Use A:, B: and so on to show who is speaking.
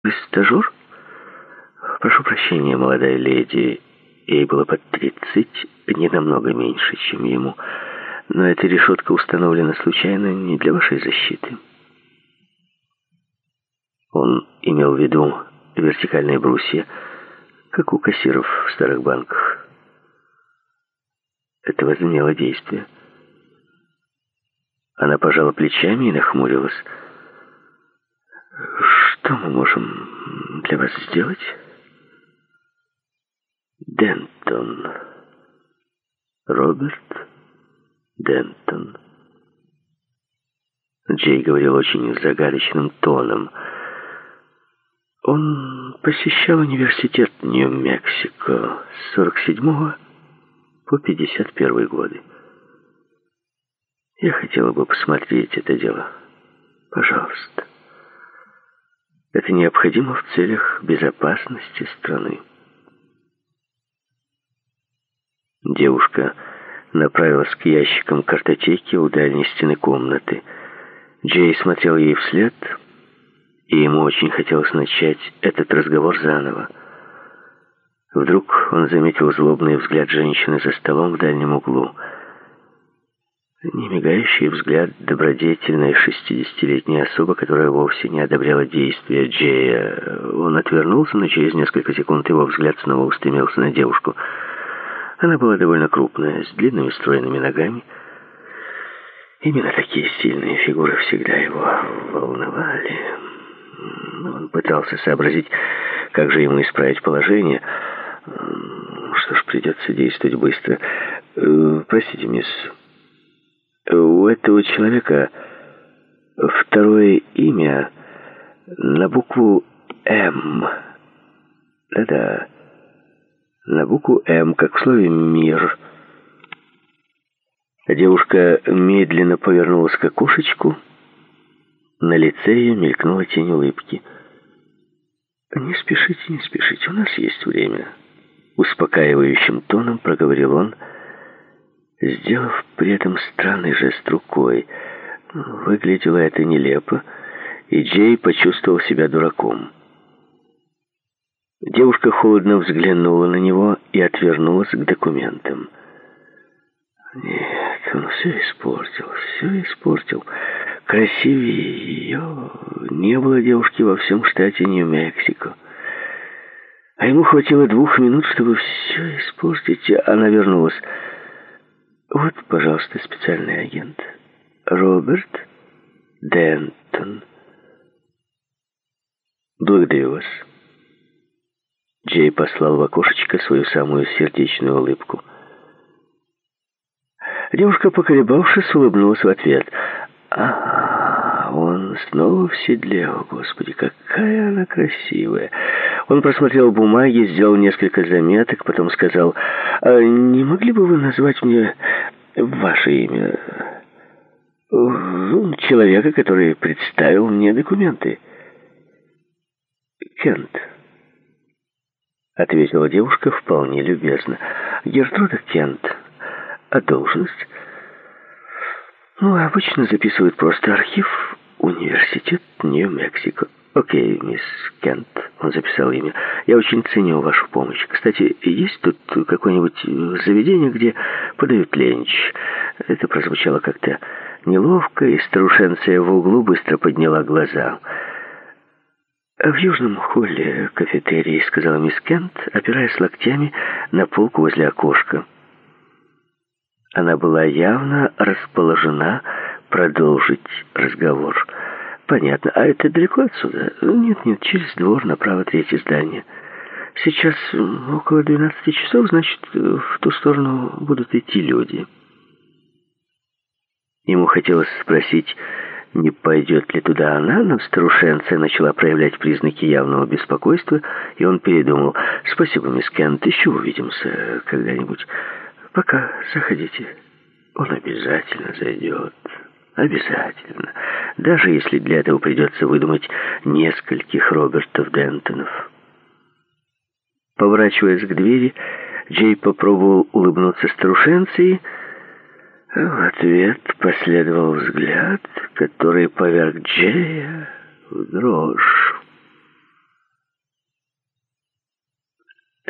A: Вы стажер? Прошу прощения, молодая леди. Ей было под 30, не намного меньше, чем ему. Но эта решетка установлена случайно не для вашей защиты. Он имел в виду вертикальные брусья, как у кассиров в старых банках. Это возымело действие. Она пожала плечами и нахмурилась. Что мы можем для вас сделать? Дентон. Роберт Дентон. Джей говорил очень загадочным тоном. Он посещал университет Нью-Мексико с 47 по 51 годы. Я хотела бы посмотреть это дело. Пожалуйста. Это необходимо в целях безопасности страны. Девушка направилась к ящикам картотеки у дальней стены комнаты. Джей смотрел ей вслед, и ему очень хотелось начать этот разговор заново. Вдруг он заметил злобный взгляд женщины за столом в дальнем углу. Немигающий взгляд добродетельной 60-летней особы, которая вовсе не одобряла действия Джея. Он отвернулся, но через несколько секунд его взгляд снова устремился на девушку. Она была довольно крупная, с длинными стройными ногами. Именно такие сильные фигуры всегда его волновали. Он пытался сообразить, как же ему исправить положение. Что ж, придется действовать быстро. Простите, мисс, у этого человека второе имя на букву «М». Да-да, на букву «М», как в слове «мир». Девушка медленно повернулась к окошечку. На лице ее мелькнула тень улыбки. «Не спешите, не спешите, у нас есть время», — успокаивающим тоном проговорил он, сделав при этом странный жест рукой. Выглядело это нелепо, и Джей почувствовал себя дураком. Девушка холодно взглянула на него и отвернулась к документам. Нет, он все испортил. Красивее ее не было девушки во всем штате Нью-Мексико. А ему хватило 2 минут, чтобы все испортить. Она вернулась. Вот, пожалуйста, специальный агент. Роберт Дентон. Благодарю вас. Джей послал в окошечко свою самую сердечную улыбку. Девушка, поколебавшись, улыбнулась в ответ. Он снова в седле. О, Господи, какая она красивая. Он просмотрел бумаги, сделал несколько заметок, потом сказал: не могли бы вы назвать мне ваше имя? Человека, который представил мне документы. Кент, ответила девушка вполне любезно. Гертруда Кент. А должность? Обычно записывают просто архив. Университет Нью-Мексико. Окей, мисс Кент. Он записал имя. Я очень ценю вашу помощь. Кстати, есть тут какое-нибудь заведение, где подают ленч? Это прозвучало как-то неловко, и старушенция в углу быстро подняла глаза. «В южном холле кафетерии», — сказала мисс Кент, опираясь локтями на полку возле окошка. Она была явно расположена продолжить разговор. «Понятно. А это далеко отсюда?» «Нет, через двор, направо, 3-е здание. Сейчас около 12 часов, значит, в ту сторону будут идти люди». Ему хотелось спросить, не пойдет ли туда она, но старушенция начала проявлять признаки явного беспокойства, и он передумал. «Спасибо, мисс Кент, еще увидимся когда-нибудь. Пока, заходите. Он обязательно зайдет. Обязательно. Даже если для этого придется выдумать нескольких Робертов Дентонов». Поворачиваясь к двери, Джей попробовал улыбнуться старушенции. В ответ последовал взгляд, который поверг Джея в дрожь.